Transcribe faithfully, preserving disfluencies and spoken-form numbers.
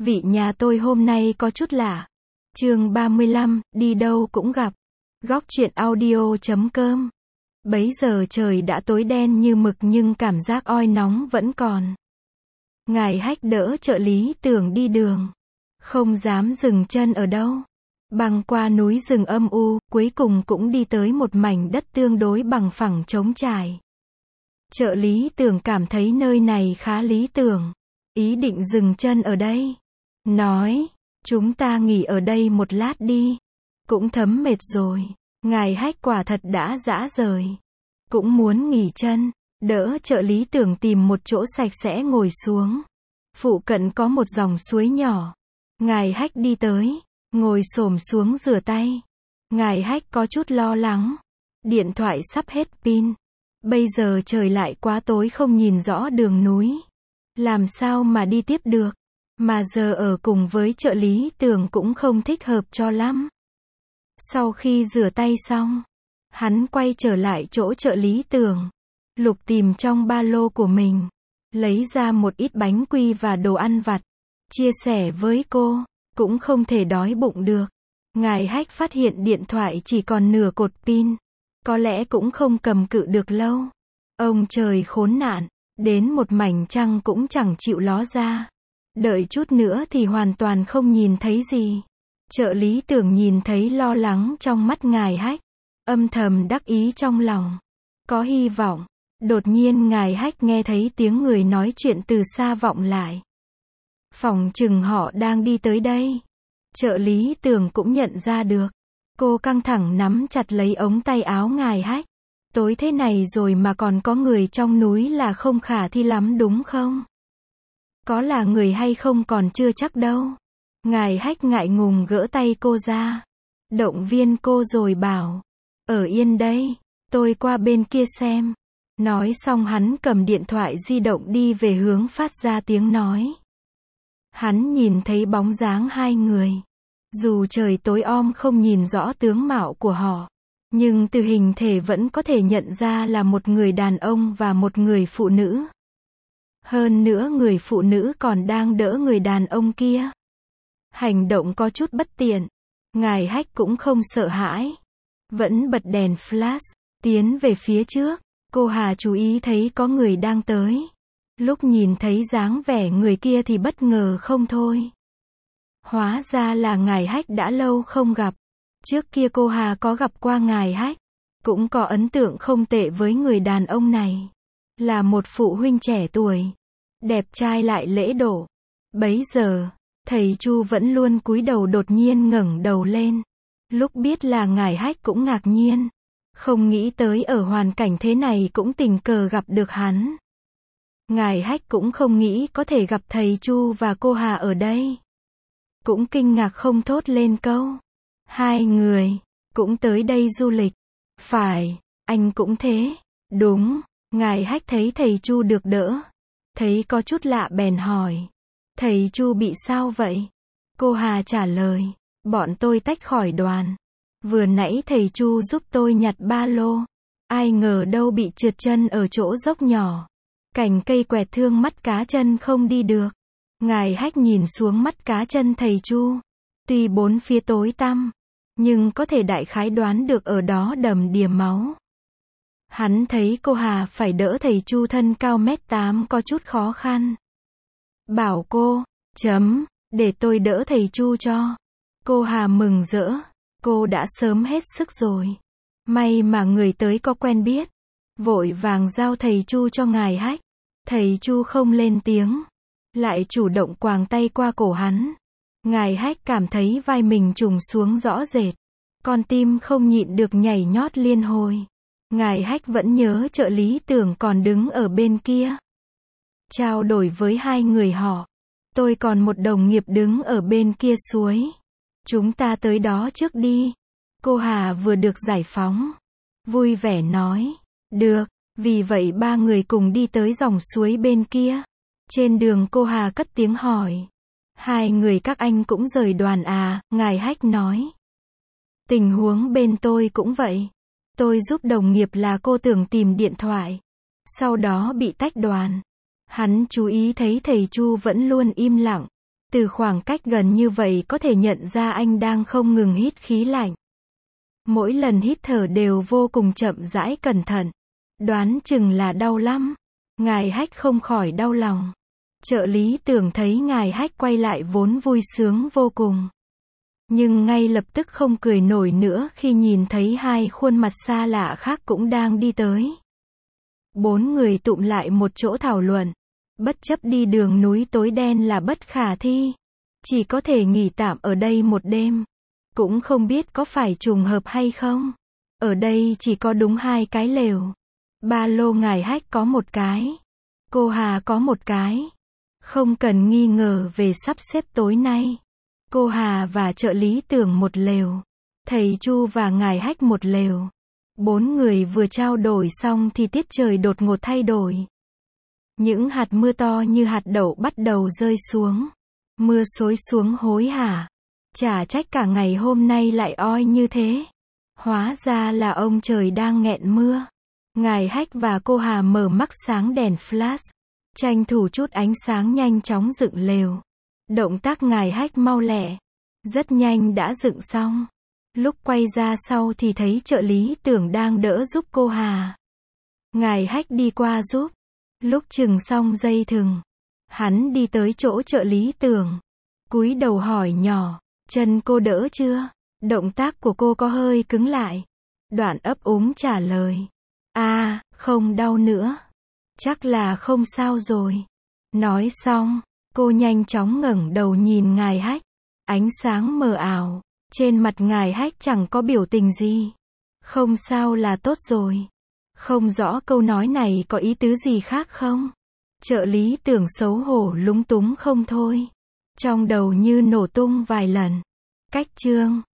Vị nhà tôi hôm nay có chút lạ. Chương ba mươi lăm, đi đâu cũng gặp. Góc truyện audio chấm com. Bấy giờ trời đã tối đen như mực nhưng cảm giác oi nóng vẫn còn. Ngài Hách đỡ trợ lý Tưởng đi đường. Không dám dừng chân ở đâu. Băng qua núi rừng âm u, cuối cùng cũng đi tới một mảnh đất tương đối bằng phẳng trống trải. Trợ lý Tưởng cảm thấy nơi này khá lý tưởng. Ý định dừng chân ở đây. Nói, chúng ta nghỉ ở đây một lát đi. Cũng thấm mệt rồi. Ngài Hách quả thật đã dã rời. Cũng muốn nghỉ chân. Đỡ trợ lý Tưởng tìm một chỗ sạch sẽ ngồi xuống. Phụ cận có một dòng suối nhỏ. Ngài Hách đi tới. Ngồi xổm xuống rửa tay. Ngài Hách có chút lo lắng. Điện thoại sắp hết pin. Bây giờ trời lại quá tối không nhìn rõ đường núi. Làm sao mà đi tiếp được. Mà giờ ở cùng với trợ lý Tưởng cũng không thích hợp cho lắm. Sau khi rửa tay xong, hắn quay trở lại chỗ trợ lý Tưởng. Lục tìm trong ba lô của mình. Lấy ra một ít bánh quy và đồ ăn vặt. Chia sẻ với cô. Cũng không thể đói bụng được. Ngài Hách phát hiện điện thoại chỉ còn nửa cột pin. Có lẽ cũng không cầm cự được lâu. Ông trời khốn nạn. Đến một mảnh trăng cũng chẳng chịu ló ra. Đợi chút nữa thì hoàn toàn không nhìn thấy gì. Trợ lý Tưởng nhìn thấy lo lắng trong mắt Ngài Hách. Âm thầm đắc ý trong lòng. Có hy vọng. Đột nhiên Ngài Hách nghe thấy tiếng người nói chuyện từ xa vọng lại. Phỏng chừng họ đang đi tới đây. Trợ lý Tưởng cũng nhận ra được. Cô căng thẳng nắm chặt lấy ống tay áo Ngài Hách. Tối thế này rồi mà còn có người trong núi là không khả thi lắm đúng không? Có là người hay không còn chưa chắc đâu. Ngài Hách ngại ngùng gỡ tay cô ra. Động viên cô rồi bảo. Ở yên đây. Tôi qua bên kia xem. Nói xong hắn cầm điện thoại di động đi về hướng phát ra tiếng nói. Hắn nhìn thấy bóng dáng hai người. Dù trời tối om không nhìn rõ tướng mạo của họ. Nhưng từ hình thể vẫn có thể nhận ra là một người đàn ông và một người phụ nữ. Hơn nữa người phụ nữ còn đang đỡ người đàn ông kia. Hành động có chút bất tiện. Ngài Hách cũng không sợ hãi. Vẫn bật đèn flash. Tiến về phía trước. Cô Hà chú ý thấy có người đang tới. Lúc nhìn thấy dáng vẻ người kia thì bất ngờ không thôi. Hóa ra là Ngài Hách đã lâu không gặp. Trước kia cô Hà có gặp qua Ngài Hách. Cũng có ấn tượng không tệ với người đàn ông này. Là một phụ huynh trẻ tuổi. Đẹp trai lại lễ độ. Bấy giờ, thầy Chu vẫn luôn cúi đầu đột nhiên ngẩng đầu lên. Lúc biết là Ngài Hách cũng ngạc nhiên. Không nghĩ tới ở hoàn cảnh thế này cũng tình cờ gặp được hắn. Ngài Hách cũng không nghĩ có thể gặp thầy Chu và cô Hà ở đây. Cũng kinh ngạc không thốt lên câu. Hai người, cũng tới đây du lịch. Phải, anh cũng thế. Đúng, Ngài Hách thấy thầy Chu được đỡ. Thấy có chút lạ bèn hỏi. Thầy Chu bị sao vậy? Cô Hà trả lời. Bọn tôi tách khỏi đoàn. Vừa nãy thầy Chu giúp tôi nhặt ba lô. Ai ngờ đâu bị trượt chân ở chỗ dốc nhỏ. Cành cây quẹt thương mắt cá chân không đi được. Ngài Hách nhìn xuống mắt cá chân thầy Chu. Tuy bốn phía tối tăm, nhưng có thể đại khái đoán được ở đó đầm đìa máu. Hắn thấy cô Hà phải đỡ thầy Chu thân cao mét tám có chút khó khăn. Bảo cô, chấm, để tôi đỡ thầy Chu cho. Cô Hà mừng rỡ. Cô đã sớm hết sức rồi. May mà người tới có quen biết. Vội vàng giao thầy Chu cho Ngài Hách. Thầy Chu không lên tiếng. Lại chủ động quàng tay qua cổ hắn. Ngài Hách cảm thấy vai mình trùng xuống rõ rệt. Con tim không nhịn được nhảy nhót liên hồi. Ngài Hách vẫn nhớ trợ lý Tưởng còn đứng ở bên kia. Trao đổi với hai người họ. Tôi còn một đồng nghiệp đứng ở bên kia suối. Chúng ta tới đó trước đi. Cô Hà vừa được giải phóng. Vui vẻ nói. Được, vì vậy ba người cùng đi tới dòng suối bên kia. Trên đường cô Hà cất tiếng hỏi. Hai người các anh cũng rời đoàn à, Ngài Hách nói. Tình huống bên tôi cũng vậy. Tôi giúp đồng nghiệp là cô Tưởng tìm điện thoại. Sau đó bị tách đoàn. Hắn chú ý thấy thầy Chu vẫn luôn im lặng. Từ khoảng cách gần như vậy có thể nhận ra anh đang không ngừng hít khí lạnh. Mỗi lần hít thở đều vô cùng chậm rãi cẩn thận. Đoán chừng là đau lắm. Ngài Hách không khỏi đau lòng. Trợ lý tưởng thấy ngài Hách quay lại vốn vui sướng vô cùng. Nhưng ngay lập tức không cười nổi nữa khi nhìn thấy hai khuôn mặt xa lạ khác cũng đang đi tới. Bốn người tụm lại một chỗ thảo luận. Bất chấp đi đường núi tối đen là bất khả thi. Chỉ có thể nghỉ tạm ở đây một đêm. Cũng không biết có phải trùng hợp hay không. Ở đây chỉ có đúng hai cái lều. Ba lô ngài Hách có một cái. Cô Hà có một cái. Không cần nghi ngờ về sắp xếp tối nay. Cô Hà và trợ lý tưởng một lều. Thầy Chu và ngài Hách một lều. Bốn người vừa trao đổi xong thì tiết trời đột ngột thay đổi. Những hạt mưa to như hạt đậu bắt đầu rơi xuống. Mưa xối xuống hối hả. Chả trách cả ngày hôm nay lại oi như thế. Hóa ra là ông trời đang nghẹn mưa. Ngài Hách và cô Hà mở mắt sáng đèn flash. Tranh thủ chút ánh sáng nhanh chóng dựng lều. Động tác ngài Hách mau lẹ. Rất nhanh đã dựng xong. Lúc quay ra sau thì thấy trợ lý tưởng đang đỡ giúp cô Hà. Ngài Hách đi qua giúp. Lúc chừng xong dây thừng. Hắn đi tới chỗ trợ lý tưởng. Cúi đầu hỏi nhỏ. Chân cô đỡ chưa? Động tác của cô có hơi cứng lại. Đoạn ấp úng trả lời. À, không đau nữa. Chắc là không sao rồi. Nói xong, cô nhanh chóng ngẩng đầu nhìn ngài Hách. Ánh sáng mờ ảo. Trên mặt ngài Hách chẳng có biểu tình gì. Không sao là tốt rồi. Không rõ câu nói này có ý tứ gì khác không? Trợ lý tưởng xấu hổ lúng túng không thôi. Trong đầu như nổ tung vài lần. Cách chương